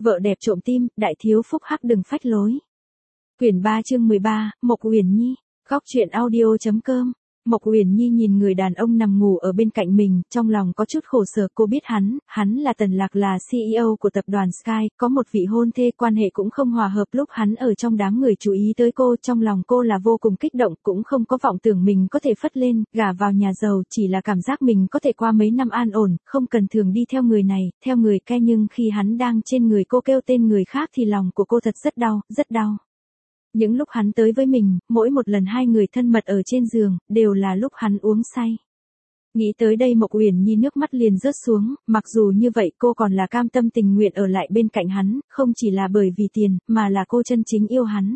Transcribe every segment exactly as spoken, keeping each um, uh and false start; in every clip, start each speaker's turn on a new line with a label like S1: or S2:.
S1: Vợ đẹp trộm tim, đại thiếu phúc hắc đừng phách lối. Quyển ba chương mười ba, Mộc Uyển Nhi, góc truyện audio.com. Mộc Uyển Nhi nhìn người đàn ông nằm ngủ ở bên cạnh mình, trong lòng có chút khổ sở. Cô biết hắn, hắn là Tần Lạc, là xê e ô của tập đoàn Sky, có một vị hôn thê, quan hệ cũng không hòa hợp. Lúc hắn ở trong đám người chú ý tới cô, trong lòng cô là vô cùng kích động, cũng không có vọng tưởng mình có thể phất lên, gả vào nhà giàu, chỉ là cảm giác mình có thể qua mấy năm an ổn, không cần thường đi theo người này, theo người kia. Nhưng khi hắn đang trên người cô kêu tên người khác thì lòng của cô thật rất đau, rất đau. Những lúc hắn tới với mình, mỗi một lần hai người thân mật ở trên giường, đều là lúc hắn uống say. Nghĩ tới đây Mộc Uyển Nhi nước mắt liền rớt xuống, mặc dù như vậy cô còn là cam tâm tình nguyện ở lại bên cạnh hắn, không chỉ là bởi vì tiền, mà là cô chân chính yêu hắn.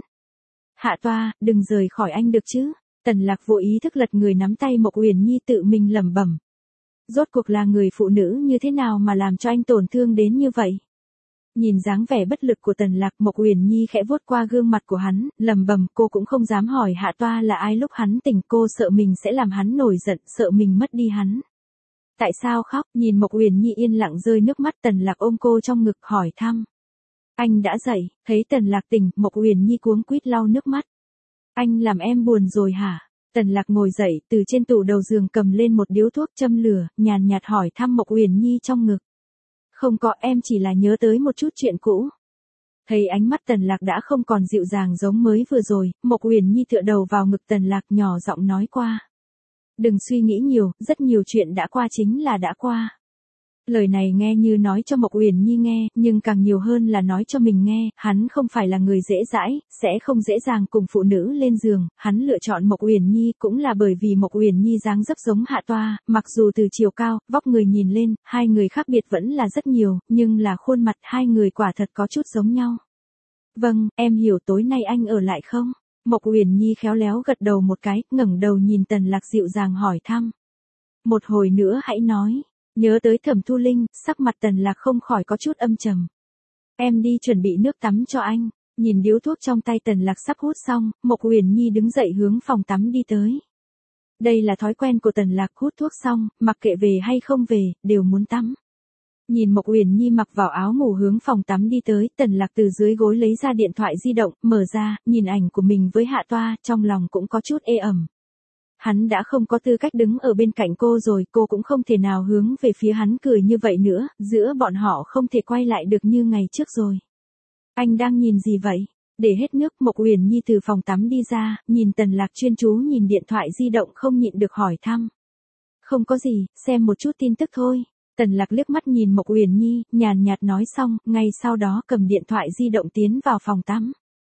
S1: Hạ toa, đừng rời khỏi anh được chứ. Tần Lạc vô ý thức lật người nắm tay Mộc Uyển Nhi tự mình lẩm bẩm. Rốt cuộc là người phụ nữ như thế nào mà làm cho anh tổn thương đến như vậy? Nhìn dáng vẻ bất lực của Tần Lạc, Mộc Uyển Nhi khẽ vuốt qua gương mặt của hắn, lẩm bẩm. Cô cũng không dám hỏi Hạ toa là ai lúc hắn tỉnh, cô sợ mình sẽ làm hắn nổi giận, sợ mình mất đi hắn. Tại sao khóc? Nhìn Mộc Uyển Nhi yên lặng rơi nước mắt, Tần Lạc ôm cô trong ngực hỏi thăm. Anh đã dậy. Thấy Tần Lạc tỉnh, Mộc Uyển Nhi cuống quýt lau nước mắt. Anh làm em buồn rồi hả? Tần Lạc ngồi dậy, từ trên tủ đầu giường cầm lên một điếu thuốc châm lửa, nhàn nhạt hỏi thăm Mộc Uyển Nhi trong ngực. Không có, em chỉ là nhớ tới một chút chuyện cũ. Thấy ánh mắt Tần Lạc đã không còn dịu dàng giống mới vừa rồi, Mộc Uyển Nhi tựa đầu vào ngực Tần Lạc, nhỏ giọng nói qua. Đừng suy nghĩ nhiều, rất nhiều chuyện đã qua chính là đã qua. Lời này nghe như nói cho Mộc Uyển Nhi nghe, nhưng càng nhiều hơn là nói cho mình nghe. Hắn không phải là người dễ dãi, sẽ không dễ dàng cùng phụ nữ lên giường. Hắn lựa chọn Mộc Uyển Nhi cũng là bởi vì Mộc Uyển Nhi dáng dấp giống Hạ toa, mặc dù từ chiều cao, vóc người nhìn lên, hai người khác biệt vẫn là rất nhiều, nhưng là khuôn mặt hai người quả thật có chút giống nhau. Vâng, em hiểu, tối nay anh ở lại không? Mộc Uyển Nhi khéo léo gật đầu một cái, ngẩng đầu nhìn Tần Lạc dịu dàng hỏi thăm. Một hồi nữa hãy nói. Nhớ tới Thẩm Thu Linh, sắc mặt Tần Lạc không khỏi có chút âm trầm. Em đi chuẩn bị nước tắm cho anh. Nhìn điếu thuốc trong tay Tần Lạc sắp hút xong, Mộc Uyển Nhi đứng dậy hướng phòng tắm đi tới. Đây là thói quen của Tần Lạc, hút thuốc xong, mặc kệ về hay không về, đều muốn tắm. Nhìn Mộc Uyển Nhi mặc vào áo ngủ hướng phòng tắm đi tới, Tần Lạc từ dưới gối lấy ra điện thoại di động, mở ra, nhìn ảnh của mình với Hạ toa, trong lòng cũng có chút ê ẩm. Hắn đã không có tư cách đứng ở bên cạnh cô rồi, cô cũng không thể nào hướng về phía hắn cười như vậy nữa, giữa bọn họ không thể quay lại được như ngày trước rồi. Anh đang nhìn gì vậy? Để hết nước, Mộc Uyển Nhi từ phòng tắm đi ra, nhìn Tần Lạc chuyên chú nhìn điện thoại di động không nhịn được hỏi thăm. Không có gì, xem một chút tin tức thôi. Tần Lạc liếc mắt nhìn Mộc Uyển Nhi, nhàn nhạt nói xong, ngay sau đó cầm điện thoại di động tiến vào phòng tắm.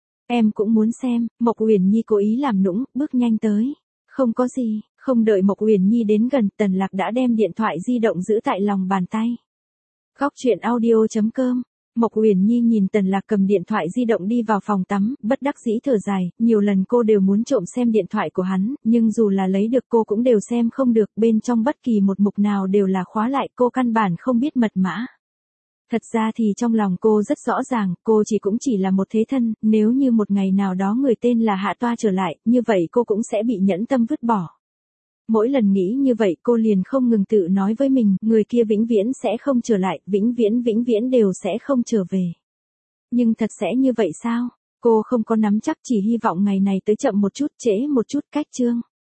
S1: Em cũng muốn xem. Mộc Uyển Nhi cố ý làm nũng, bước nhanh tới. Không có gì, không đợi Mộc Uyển Nhi đến gần, Tần Lạc đã đem điện thoại di động giữ tại lòng bàn tay. Góc truyện audio.com. Mộc Uyển Nhi nhìn Tần Lạc cầm điện thoại di động đi vào phòng tắm, bất đắc dĩ thở dài, nhiều lần cô đều muốn trộm xem điện thoại của hắn, nhưng dù là lấy được cô cũng đều xem không được, bên trong bất kỳ một mục nào đều là khóa lại, cô căn bản không biết mật mã. Thật ra thì trong lòng cô rất rõ ràng, cô chỉ cũng chỉ là một thế thân, nếu như một ngày nào đó người tên là Hạ toa trở lại, như vậy cô cũng sẽ bị nhẫn tâm vứt bỏ. Mỗi lần nghĩ như vậy cô liền không ngừng tự nói với mình, người kia vĩnh viễn sẽ không trở lại, vĩnh viễn vĩnh viễn đều sẽ không trở về. Nhưng thật sẽ như vậy sao? Cô không có nắm chắc, chỉ hy vọng ngày này tới chậm một chút, trễ một chút, cách chương.